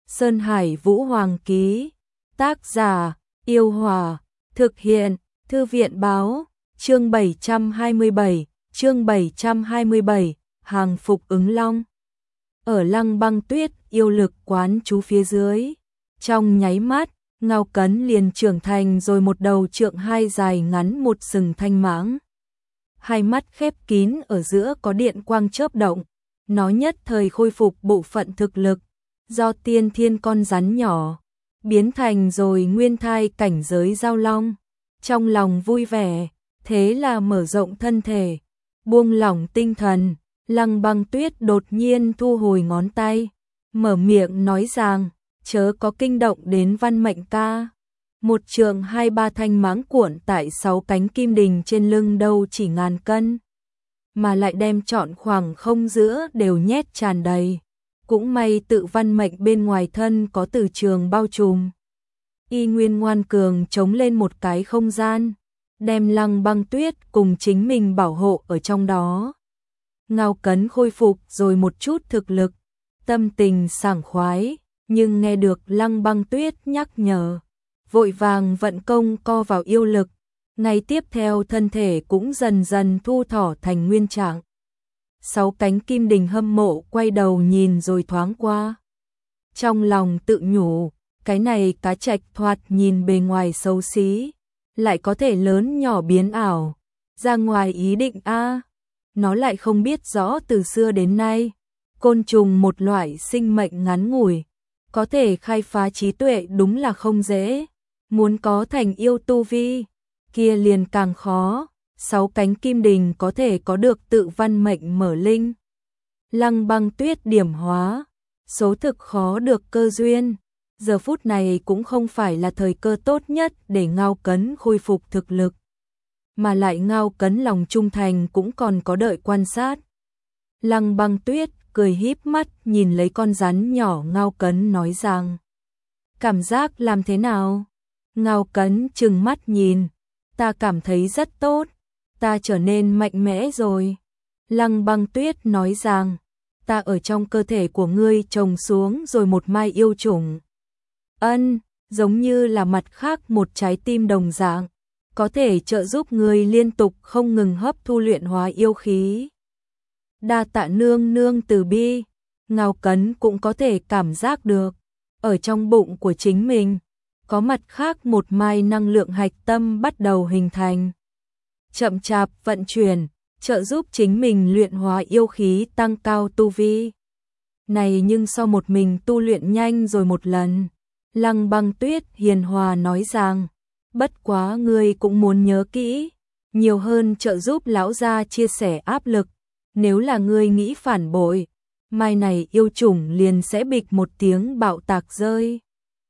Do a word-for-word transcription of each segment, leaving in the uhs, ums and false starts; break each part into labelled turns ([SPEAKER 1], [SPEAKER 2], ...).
[SPEAKER 1] Sơn Hải Vũ Hoàng ký. Tác giả: Yêu Hòa. Thực hiện: Thư viện báo. Chương bảy trăm hai mươi bảy, chương bảy trăm hai mươi bảy, hàng phục ứng long. Ở Lăng Băng Tuyết yêu lực quán chú phía dưới, trong nháy mắt, Ngao Cấn liền trưởng thành rồi, một đầu trượng hai dài ngắn một sừng thanh mãng. Hai mắt khép kín ở giữa có điện quang chớp động, nó nhất thời khôi phục bộ phận thực lực, do tiên thiên con rắn nhỏ, biến thành rồi nguyên thai cảnh giới giao long. Trong lòng vui vẻ, thế là mở rộng thân thể, buông lỏng tinh thần, Lăng Băng Tuyết đột nhiên thu hồi ngón tay, mở miệng nói rằng, chớ có kinh động đến Văn Mệnh ca. Một trượng hai ba thanh mãng cuộn tại sáu cánh kim đình trên lưng đâu chỉ ngàn cân, mà lại đem trọn khoảng không giữa đều nhét tràn đầy. Cũng may tự Văn Mệnh bên ngoài thân có từ trường bao trùm, y nguyên ngoan cường chống lên một cái không gian, đem Lăng Băng Tuyết cùng chính mình bảo hộ ở trong đó. Ngao Cấn khôi phục rồi một chút thực lực, tâm tình sảng khoái, nhưng nghe được Lăng Băng Tuyết nhắc nhở, vội vàng vận công co vào yêu lực, ngay tiếp theo thân thể cũng dần dần thu thỏ thành nguyên trạng. Sáu cánh kim đình hâm mộ quay đầu nhìn rồi thoáng qua, trong lòng tự nhủ, cái này cá trạch thoạt nhìn bề ngoài xấu xí, lại có thể lớn nhỏ biến ảo, ra ngoài ý định a. Nó lại không biết rõ từ xưa đến nay, côn trùng một loại sinh mệnh ngắn ngủi, có thể khai phá trí tuệ đúng là không dễ, muốn có thành yêu tu vi, kia liền càng khó. Sáu cánh kim đình có thể có được tự Văn Mệnh mở linh, Lăng Băng Tuyết điểm hóa, số thực khó được cơ duyên. Giờ phút này cũng không phải là thời cơ tốt nhất để Ngao Cấn khôi phục thực lực, mà lại Ngao Cấn lòng trung thành cũng còn có đợi quan sát. Lăng Băng Tuyết cười híp mắt nhìn lấy con rắn nhỏ Ngao Cấn nói rằng, cảm giác làm thế nào? Ngao Cấn trừng mắt nhìn, ta cảm thấy rất tốt, ta trở nên mạnh mẽ rồi. Lăng Băng Tuyết nói rằng, ta ở trong cơ thể của ngươi trồng xuống rồi một mai yêu chủng. Ân, giống như là mặt khác một trái tim đồng dạng, có thể trợ giúp ngươi liên tục không ngừng hấp thu luyện hóa yêu khí. Đa tạ nương nương từ bi. Ngao Cấn cũng có thể cảm giác được, ở trong bụng của chính mình, có mặt khác một mai năng lượng hạch tâm bắt đầu hình thành. Chậm chạp vận chuyển, trợ giúp chính mình luyện hóa yêu khí tăng cao tu vi. Này nhưng sau một mình tu luyện nhanh rồi một lần. Lăng Băng Tuyết hiền hòa nói rằng, bất quá ngươi cũng muốn nhớ kỹ, nhiều hơn trợ giúp lão gia chia sẻ áp lực, nếu là ngươi nghĩ phản bội, mai này yêu chủng liền sẽ bịch một tiếng bạo tạc rơi.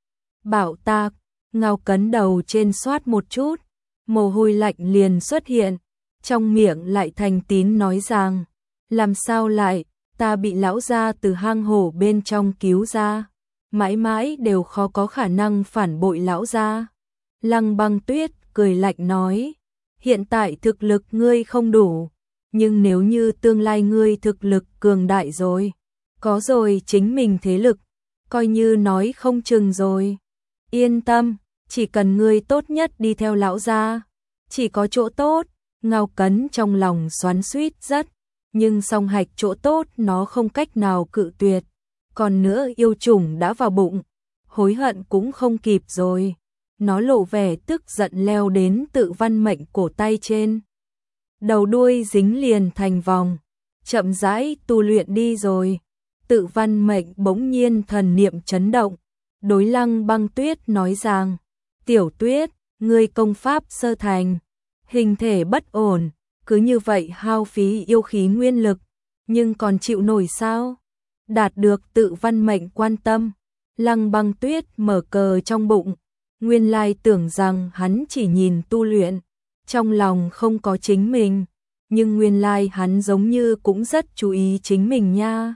[SPEAKER 1] Bạo tạc, Ngao Cấn đầu trên xoát một chút, mồ hôi lạnh liền xuất hiện, trong miệng lại thành tín nói rằng, làm sao lại, ta bị lão gia từ hang hổ bên trong cứu ra, mãi mãi đều khó có khả năng phản bội lão gia. Lăng Băng Tuyết cười lạnh nói, hiện tại thực lực ngươi không đủ, nhưng nếu như tương lai ngươi thực lực cường đại rồi, có rồi chính mình thế lực, coi như nói không chừng rồi. Yên tâm, chỉ cần ngươi tốt nhất đi theo lão gia, chỉ có chỗ tốt. Ngao Cấn trong lòng xoắn xuýt rất, nhưng song hạch chỗ tốt nó không cách nào cự tuyệt. Còn nữa yêu chủng đã vào bụng, hối hận cũng không kịp rồi. Nó lộ vẻ tức giận leo đến tự Văn Mệnh cổ tay trên, đầu đuôi dính liền thành vòng, chậm rãi tu luyện đi rồi. Tự Văn Mệnh bỗng nhiên thần niệm chấn động, đối Lăng Băng Tuyết nói rằng, tiểu Tuyết, ngươi công pháp sơ thành, hình thể bất ổn, cứ như vậy hao phí yêu khí nguyên lực, nhưng còn chịu nổi sao? Đạt được tự Văn Mệnh quan tâm, Lăng Băng Tuyết mở cờ trong bụng, nguyên lai tưởng rằng hắn chỉ nhìn tu luyện, trong lòng không có chính mình, nhưng nguyên lai hắn giống như cũng rất chú ý chính mình nha.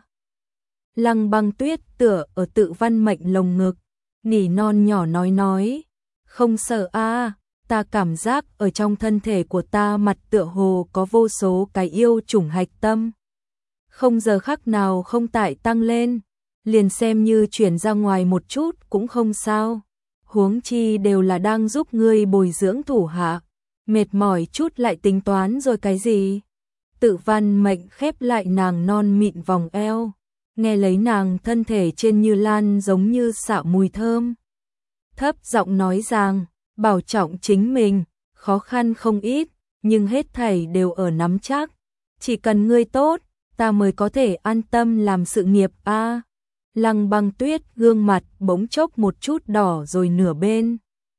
[SPEAKER 1] Lăng Băng Tuyết tựa ở tự Văn Mệnh lồng ngực, nỉ non nhỏ nói nói, không sợ a, ta cảm giác ở trong thân thể của ta mặt tựa hồ có vô số cái yêu chủng hạch tâm, không giờ khắc nào không tại tăng lên, liền xem như chuyển ra ngoài một chút cũng không sao. Huống chi đều là đang giúp ngươi bồi dưỡng thủ hạ, mệt mỏi chút lại tính toán rồi cái gì. Tự Văn Mệnh khép lại nàng non mịn vòng eo, nghe lấy nàng thân thể trên như lan giống như xạo mùi thơm. Thấp giọng nói rằng, bảo trọng chính mình, khó khăn không ít, nhưng hết thảy đều ở nắm chắc. Chỉ cần ngươi tốt, ta mới có thể an tâm làm sự nghiệp a. À, Lăng Băng Tuyết gương mặt bỗng chốc một chút đỏ rồi nửa bên.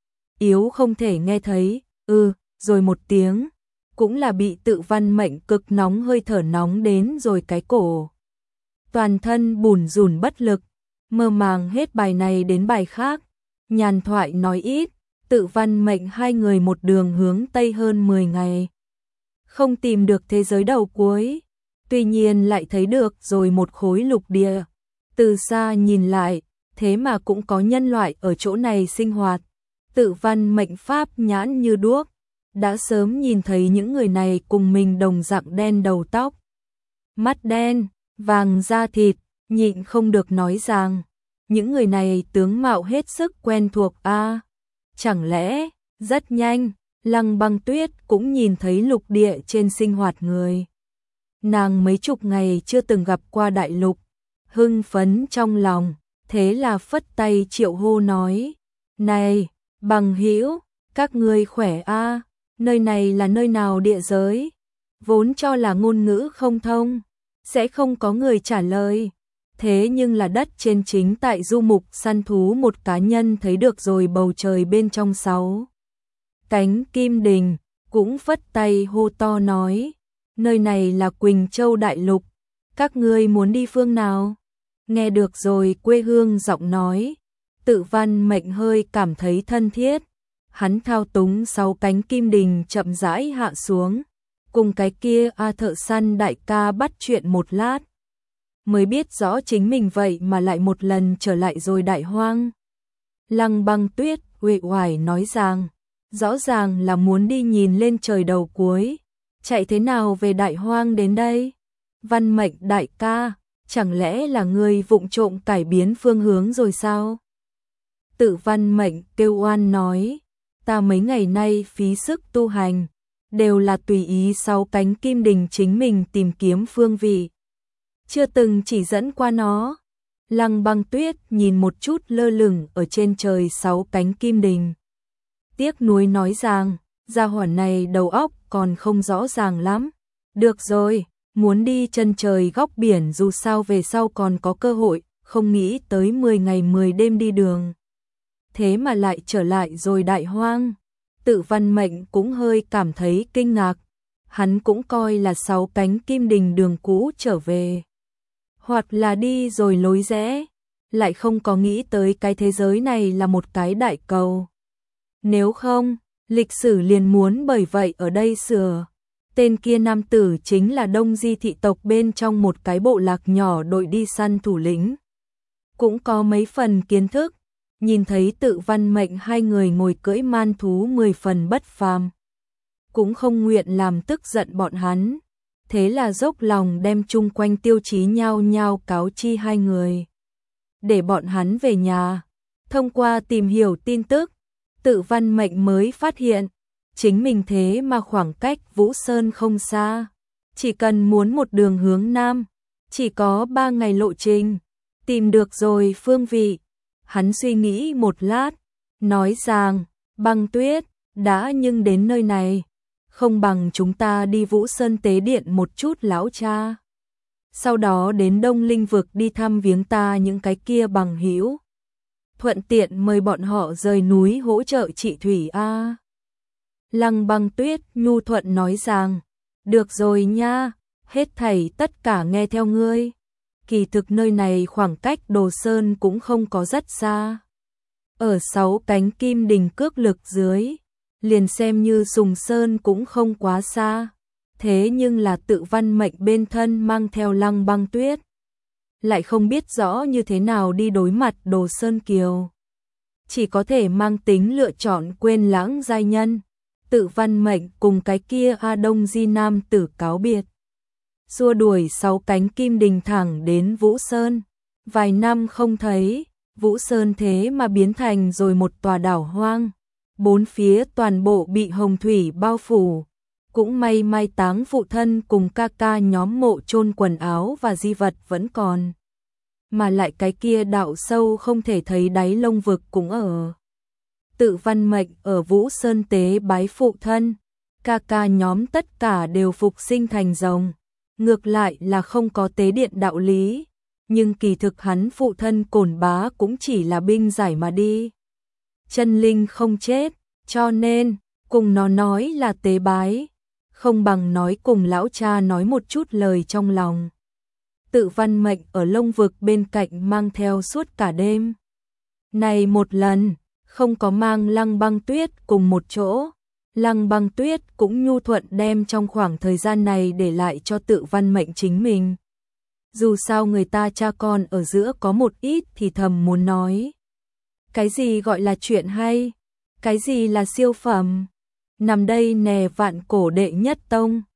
[SPEAKER 1] Yếu không thể nghe thấy, ừ, rồi một tiếng, cũng là bị Tự Văn Mệnh cực nóng hơi thở nóng đến rồi cái cổ. Toàn thân bùn rùn bất lực, mơ màng hết bài này đến bài khác, nhàn thoại nói ít, Tự Văn Mệnh hai người một đường hướng Tây hơn mười ngày. Không tìm được thế giới đầu cuối, tuy nhiên lại thấy được rồi một khối lục địa. Từ xa nhìn lại, thế mà cũng có nhân loại ở chỗ này sinh hoạt. Tự Văn Mệnh pháp nhãn như đuốc, đã sớm nhìn thấy những người này cùng mình đồng dạng đen đầu tóc, mắt đen, vàng da thịt, nhịn không được nói rằng, những người này tướng mạo hết sức quen thuộc a. À, chẳng lẽ, rất nhanh, Lăng Băng Tuyết cũng nhìn thấy lục địa trên sinh hoạt người. Nàng mấy chục ngày chưa từng gặp qua đại lục, hưng phấn trong lòng, thế là phất tay triệu hô nói, này, bằng hữu, các ngươi khỏe a, à, nơi này là nơi nào địa giới, vốn cho là ngôn ngữ không thông, sẽ không có người trả lời. Thế nhưng là đất trên chính tại du mục săn thú một cá nhân thấy được rồi bầu trời bên trong sáu cánh kim đình, cũng phất tay hô to nói, nơi này là Quỳnh Châu Đại Lục, các ngươi muốn đi phương nào? Nghe được rồi quê hương giọng nói, Tự Văn Mệnh hơi cảm thấy thân thiết, hắn thao túng sáu cánh kim đình chậm rãi hạ xuống, cùng cái kia A thợ săn đại ca bắt chuyện một lát, mới biết rõ chính mình vậy mà lại một lần trở lại rồi Đại Hoang. Lăng Băng Tuyết uể oải nói rằng, rõ ràng là muốn đi nhìn lên trời đầu cuối, chạy thế nào về Đại Hoang đến đây? Văn Mệnh đại ca, chẳng lẽ là ngươi vụng trộm cải biến phương hướng rồi sao? Tự Văn Mệnh kêu oan nói, ta mấy ngày nay phí sức tu hành, đều là tùy ý sáu cánh kim đình chính mình tìm kiếm phương vị, chưa từng chỉ dẫn qua nó. Lăng Băng Tuyết nhìn một chút lơ lửng ở trên trời sáu cánh kim đình, tiếc nuối nói rằng, gia hỏa này đầu óc còn không rõ ràng lắm. Được rồi, muốn đi chân trời góc biển dù sao về sau còn có cơ hội, không nghĩ tới mười ngày mười đêm đi đường, thế mà lại trở lại rồi Đại Hoang. Tự Văn Mệnh cũng hơi cảm thấy kinh ngạc, hắn cũng coi là sáu cánh kim đình đường cũ trở về, hoặc là đi rồi lối rẽ, lại không có nghĩ tới cái thế giới này là một cái đại cầu. Nếu không, lịch sử liền muốn bởi vậy ở đây sửa. Tên kia nam tử chính là Đông Di thị tộc bên trong một cái bộ lạc nhỏ đội đi săn thủ lĩnh. Cũng có mấy phần kiến thức, nhìn thấy Tự Văn Mệnh hai người ngồi cưỡi man thú mười phần bất phàm, cũng không nguyện làm tức giận bọn hắn, thế là dốc lòng đem chung quanh tiêu chí nhau nhau cáo chi hai người, để bọn hắn về nhà. Thông qua tìm hiểu tin tức, Tự Văn Mệnh mới phát hiện, chính mình thế mà khoảng cách Vũ Sơn không xa, chỉ cần muốn một đường hướng Nam, chỉ có ba ngày lộ trình, tìm được rồi phương vị. Hắn suy nghĩ một lát, nói rằng, Băng Tuyết, đã nhưng đến nơi này, không bằng chúng ta đi Vũ Sơn tế điện một chút lão cha. Sau đó đến Đông Linh vực đi thăm viếng ta những cái kia bằng hữu, thuận tiện mời bọn họ rời núi hỗ trợ trị thủy a. Lăng Băng Tuyết nhu thuận nói rằng, được rồi nha, hết thảy tất cả nghe theo ngươi. Kỳ thực nơi này khoảng cách Đồ Sơn cũng không có rất xa. Ở sáu cánh kim đình cước lực dưới, liền xem như Sùng Sơn cũng không quá xa. Thế nhưng là Tự Văn Mệnh bên thân mang theo Lăng Băng Tuyết, lại không biết rõ như thế nào đi đối mặt Đồ Sơn Kiều. Chỉ có thể mang tính lựa chọn quên lãng giai nhân. Tự Văn Mệnh cùng cái kia A Đông Di Nam tử cáo biệt, xua đuổi sáu cánh kim đình thẳng đến Vũ Sơn. Vài năm không thấy, Vũ Sơn thế mà biến thành rồi một tòa đảo hoang. Bốn phía toàn bộ bị hồng thủy bao phủ. Cũng may mai táng phụ thân cùng ca ca nhóm mộ chôn quần áo và di vật vẫn còn. Mà lại cái kia đạo sâu không thể thấy đáy lông vực cũng ở. Tự Văn Mệnh ở Vũ Sơn tế bái phụ thân. Ca ca nhóm tất cả đều phục sinh thành rồng. Ngược lại là không có tế điện đạo lý. Nhưng kỳ thực hắn phụ thân Cổn Bá cũng chỉ là binh giải mà đi. Chân linh không chết, cho nên, cùng nó nói là tế bái. Không bằng nói cùng lão cha nói một chút lời trong lòng. Tự Văn Mệnh ở lông vực bên cạnh mang theo suốt cả đêm. Này một lần, không có mang Lăng Băng Tuyết cùng một chỗ. Lăng Băng Tuyết cũng nhu thuận đem trong khoảng thời gian này để lại cho Tự Văn Mệnh chính mình. Dù sao người ta cha con ở giữa có một ít thì thầm muốn nói. Cái gì gọi là chuyện hay? Cái gì là siêu phẩm? Nằm đây nè vạn cổ đệ nhất tông.